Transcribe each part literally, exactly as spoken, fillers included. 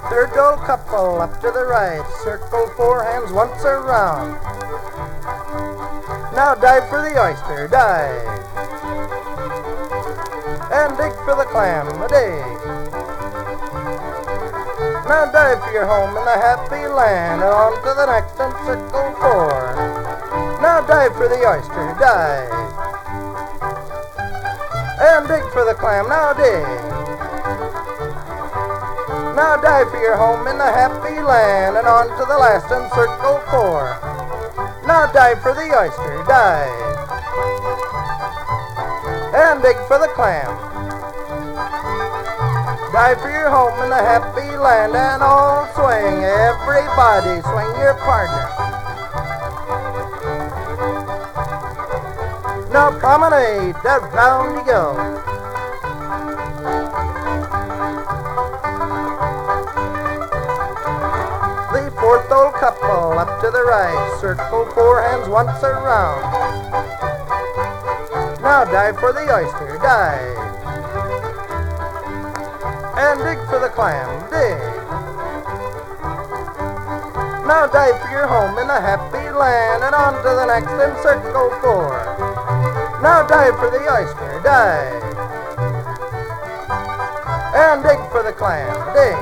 Third old couple up to the right, circle four hands once around. Now dive for the oyster, dive. And dig for the clam, a dig. Now dive for your home in the happy land, and on to the next and circle four. Now dive for the oyster, dive. And dig for the clam, now dig. Now dive for your home in the happy land, and on to the last and circle four. Now dive for the oyster, dive. And dig for the clam. Dive for your home in the happy land, and all swing, everybody swing your partner. Now promenade, around you go. The fourth old couple up to the right, circle four hands once around. Now dive for the oyster, dive. And dig for the clam, dig. Now dive for your home in the happy land, and on to the next and circle four. Now dive for the oyster, dive. And dig for the clam, dig.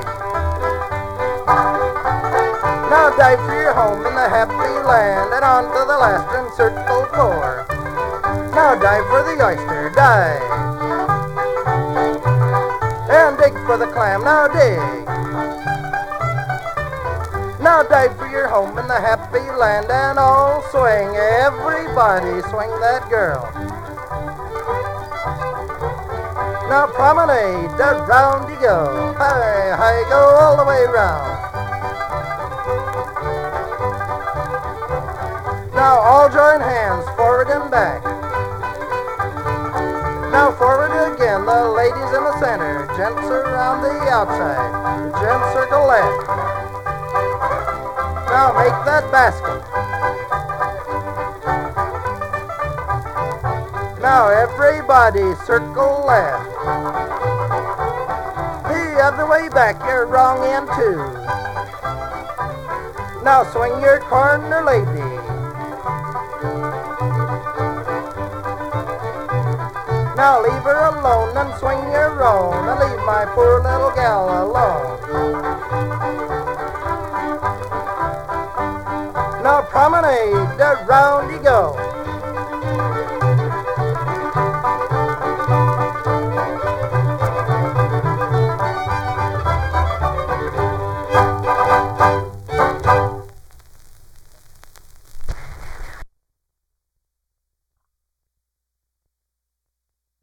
Now dive for your home in the happy land, and on to the last and circle four. Now dive for the oyster, dive. And dig for the clam, now dig. Now dive for your home in the happy land, and all swing, everybody swing that girl. Now promenade, around you go. Hi, hi, go all the way round. Now all join hands, forward and back. Now forward again, the ladies in the center, gents around the outside, gents circle left. Now make that basket. Now everybody circle left. The other way back, you're wrong end two. Now swing your corner, lady. Now leave her alone and swing your own, and leave my poor little gal alone. Now promenade, around you go.